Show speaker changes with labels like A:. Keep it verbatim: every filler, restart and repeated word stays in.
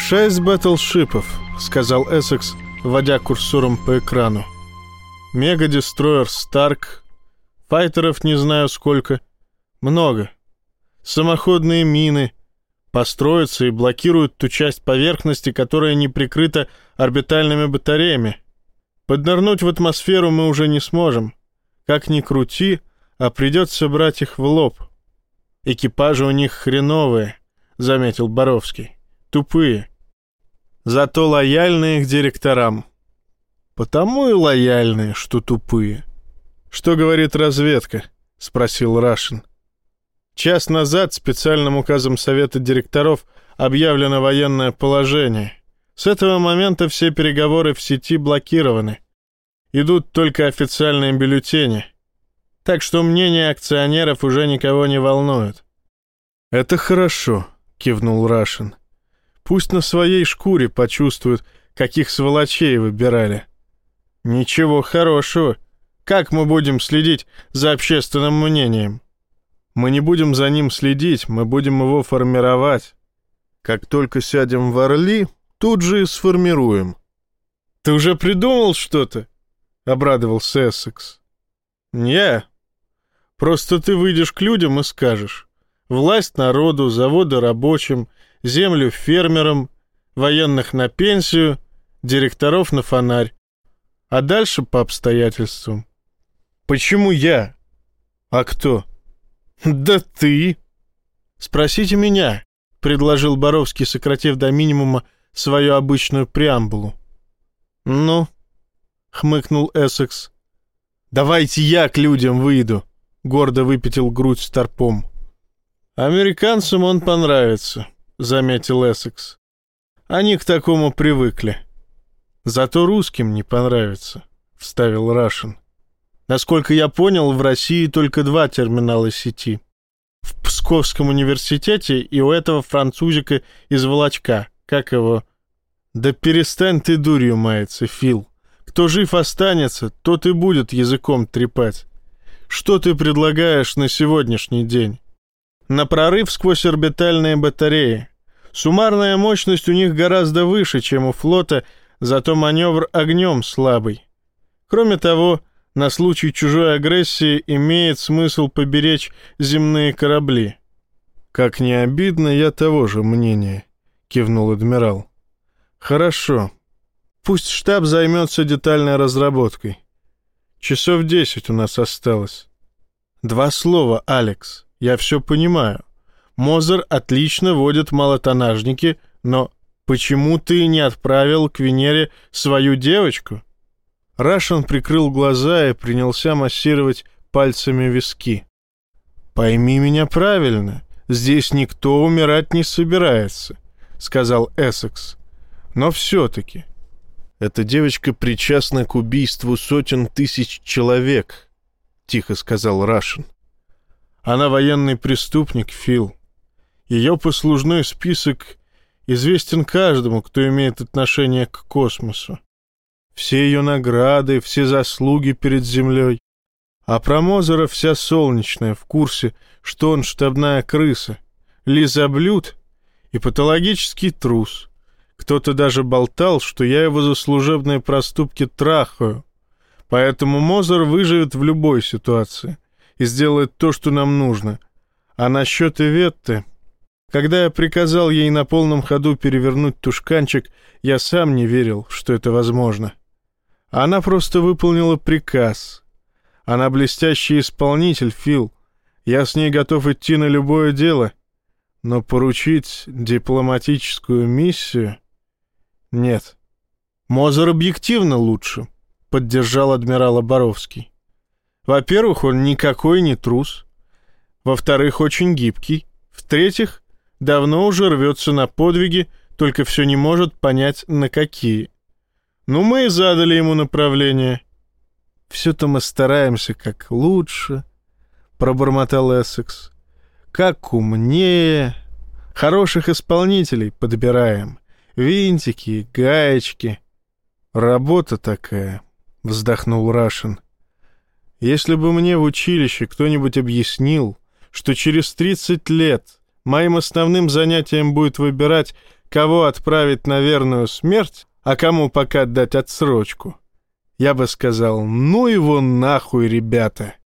A: «Шесть батлшипов», — сказал Эссекс, водя курсором по экрану. «Мега-дестройер «Старк», файтеров не знаю сколько. Много. Самоходные мины. Построятся и блокируют ту часть поверхности, которая не прикрыта орбитальными батареями. Поднырнуть в атмосферу мы уже не сможем. Как ни крути, а придется брать их в лоб. Экипажи у них хреновые», — заметил Боровский. «Тупые. Зато лояльные к директорам. Потому и лояльные, что тупые». «Что говорит разведка?» — спросил Рашин. «Час назад специальным указом Совета директоров объявлено военное положение. С этого момента все переговоры в сети блокированы. Идут только официальные бюллетени. Так что мнение акционеров уже никого не волнует». «Это хорошо», — кивнул Рашин. «Пусть на своей шкуре почувствуют, каких сволочей выбирали». «Ничего хорошего. Как мы будем следить за общественным мнением?» «Мы не будем за ним следить, мы будем его формировать. Как только сядем в Орли, тут же и сформируем». «Ты уже придумал что-то?» — обрадовался Эссекс. «Не. Просто ты выйдешь к людям и скажешь: власть народу, заводы рабочим, землю фермерам, военных на пенсию, директоров на фонарь. А дальше по обстоятельствам». «Почему я?» «А кто?» «Да ты!» «Спросите меня», — предложил Боровский, сократив до минимума свою обычную преамбулу. «Ну?» — хмыкнул Эссекс. «Давайте я к людям выйду», — гордо выпятил грудь Старпом. «Американцам он понравится», — заметил Эссекс. «Они к такому привыкли». «Зато русским не понравится», — вставил Рашин. «Насколько я понял, в России только два терминала сети. В Псковском университете и у этого французика из Волочка. Как его?» «Да перестань ты дурью маяться, Фил. Кто жив останется, тот и будет языком трепать. Что ты предлагаешь на сегодняшний день?» «На прорыв сквозь орбитальные батареи. Суммарная мощность у них гораздо выше, чем у флота, зато маневр огнем слабый. Кроме того, на случай чужой агрессии имеет смысл поберечь земные корабли». «Как не обидно, я того же мнения», — кивнул адмирал. «Хорошо. Пусть штаб займется детальной разработкой. Часов десять у нас осталось. Два слова, Алекс. Я все понимаю. Мозер отлично водит малотоннажники, но почему ты не отправил к Венере свою девочку?» Рашин прикрыл глаза и принялся массировать пальцами виски. «Пойми меня правильно, здесь никто умирать не собирается», — сказал Эссекс. «Но все-таки эта девочка причастна к убийству сотен тысяч человек», — тихо сказал Рашин. «Она военный преступник, Фил. Ее послужной список известен каждому, кто имеет отношение к космосу. Все ее награды, все заслуги перед землей. А про Мозера вся солнечная в курсе, что он штабная крыса, лизоблюд и патологический трус. Кто-то даже болтал, что я его за служебные проступки трахаю. Поэтому Мозер выживет в любой ситуации и сделает то, что нам нужно. А насчет Иветты... Когда я приказал ей на полном ходу перевернуть тушканчик, я сам не верил, что это возможно. Она просто выполнила приказ. Она блестящий исполнитель, Фил. Я с ней готов идти на любое дело. Но поручить дипломатическую миссию... Нет. Мозер объективно лучше, поддержал адмирал Боровский. Во-первых, он никакой не трус. Во-вторых, очень гибкий. В-третьих, давно уже рвется на подвиги, только все не может понять, на какие. Ну, мы и задали ему направление. «Все-то мы стараемся как лучше», — пробормотал Эссекс. «Как умнее. Хороших исполнителей подбираем. Винтики, гаечки. Работа такая», — вздохнул Рашин. «Если бы мне в училище кто-нибудь объяснил, что через тридцать лет моим основным занятием будет выбирать, кого отправить на верную смерть, а кому пока дать отсрочку, я бы сказал: ну его нахуй, ребята.